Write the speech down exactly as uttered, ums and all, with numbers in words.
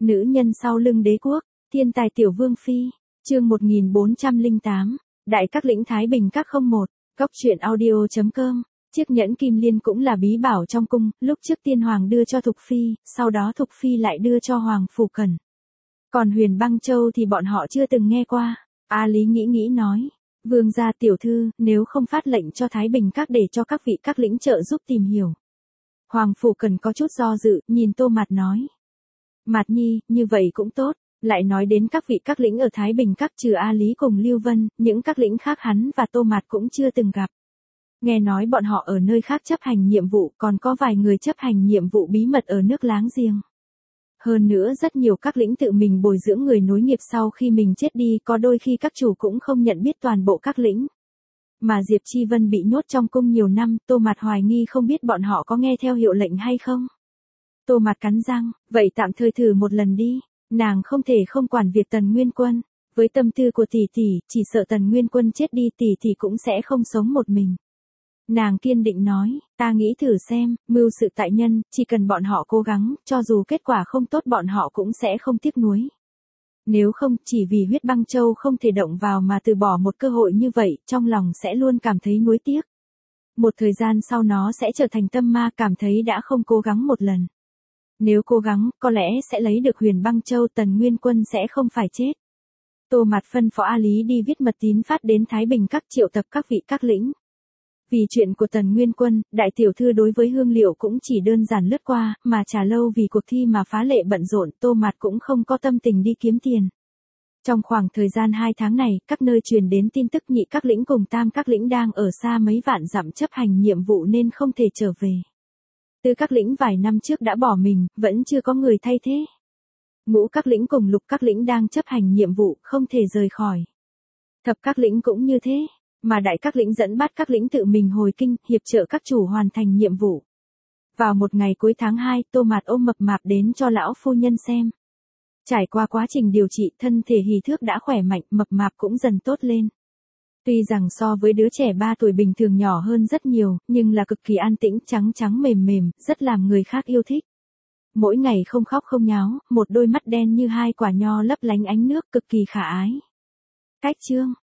Nữ nhân sau lưng đế quốc, thiên tài tiểu vương phi, chương một nghìn bốn trăm lẻ tám, Đại Các lĩnh Thái Bình Các không một, Góc truyện audio chấm com. Chiếc nhẫn kim liên cũng là bí bảo trong cung, lúc trước tiên hoàng đưa cho Thục Phi, sau đó Thục Phi lại đưa cho Hoàng Phủ Cẩn. Còn Huyền Băng Châu thì bọn họ chưa từng nghe qua. A Lý nghĩ nghĩ nói, vương gia tiểu thư, nếu không phát lệnh cho Thái Bình Các để cho các vị các lĩnh trợ giúp tìm hiểu. Hoàng Phủ Cẩn có chút do dự, nhìn Tô Mạt nói. Mạt nhi, như vậy cũng tốt. Lại nói đến các vị các lĩnh ở Thái Bình Các trừ A Lý cùng Lưu Vân, những các lĩnh khác hắn và Tô Mạt cũng chưa từng gặp. Nghe nói bọn họ ở nơi khác chấp hành nhiệm vụ, còn có vài người chấp hành nhiệm vụ bí mật ở nước láng giềng. Hơn nữa rất nhiều các lĩnh tự mình bồi dưỡng người nối nghiệp sau khi mình chết đi, có đôi khi các chủ cũng không nhận biết toàn bộ các lĩnh. Mà Diệp Chi Vân bị nhốt trong cung nhiều năm, Tô Mạt hoài nghi không biết bọn họ có nghe theo hiệu lệnh hay không. Tô Mạt cắn răng, vậy tạm thời thử một lần đi, nàng không thể không quản việc Tần Nguyên Quân. Với tâm tư của tỷ tỷ, chỉ sợ Tần Nguyên Quân chết đi tỷ tỷ cũng sẽ không sống một mình. Nàng kiên định nói, ta nghĩ thử xem, mưu sự tại nhân, chỉ cần bọn họ cố gắng, cho dù kết quả không tốt bọn họ cũng sẽ không tiếc nuối. Nếu không, chỉ vì Huyết Băng Châu không thể động vào mà từ bỏ một cơ hội như vậy, trong lòng sẽ luôn cảm thấy nuối tiếc. Một thời gian sau nó sẽ trở thành tâm ma, cảm thấy đã không cố gắng một lần. Nếu cố gắng, có lẽ sẽ lấy được Huyền Băng Châu, Tần Nguyên Quân sẽ không phải chết. Tô Mạt phân phó A Lý đi viết mật tín phát đến Thái Bình Các triệu tập các vị các lĩnh. Vì chuyện của Tần Nguyên Quân, đại tiểu thư đối với hương liệu cũng chỉ đơn giản lướt qua, mà trả lâu vì cuộc thi mà phá lệ bận rộn, Tô Mạt cũng không có tâm tình đi kiếm tiền. Trong khoảng thời gian hai tháng này, các nơi truyền đến tin tức nhị các lĩnh cùng tam các lĩnh đang ở xa mấy vạn dặm chấp hành nhiệm vụ nên không thể trở về. Tứ các lĩnh vài năm trước đã bỏ mình, vẫn chưa có người thay thế. Ngũ các lĩnh cùng lục các lĩnh đang chấp hành nhiệm vụ, không thể rời khỏi. Thập các lĩnh cũng như thế. Mà đại các lĩnh dẫn bắt các lĩnh tự mình hồi kinh, hiệp trợ các chủ hoàn thành nhiệm vụ. Vào một ngày cuối tháng hai, Tô Mạt ôm Mập Mạp đến cho lão phu nhân xem. Trải qua quá trình điều trị, thân thể hì thước đã khỏe mạnh, Mập Mạp cũng dần tốt lên. Tuy rằng so với đứa trẻ ba tuổi bình thường nhỏ hơn rất nhiều, nhưng là cực kỳ an tĩnh, trắng trắng mềm mềm, rất làm người khác yêu thích. Mỗi ngày không khóc không nháo, một đôi mắt đen như hai quả nho lấp lánh ánh nước, cực kỳ khả ái. Cách chương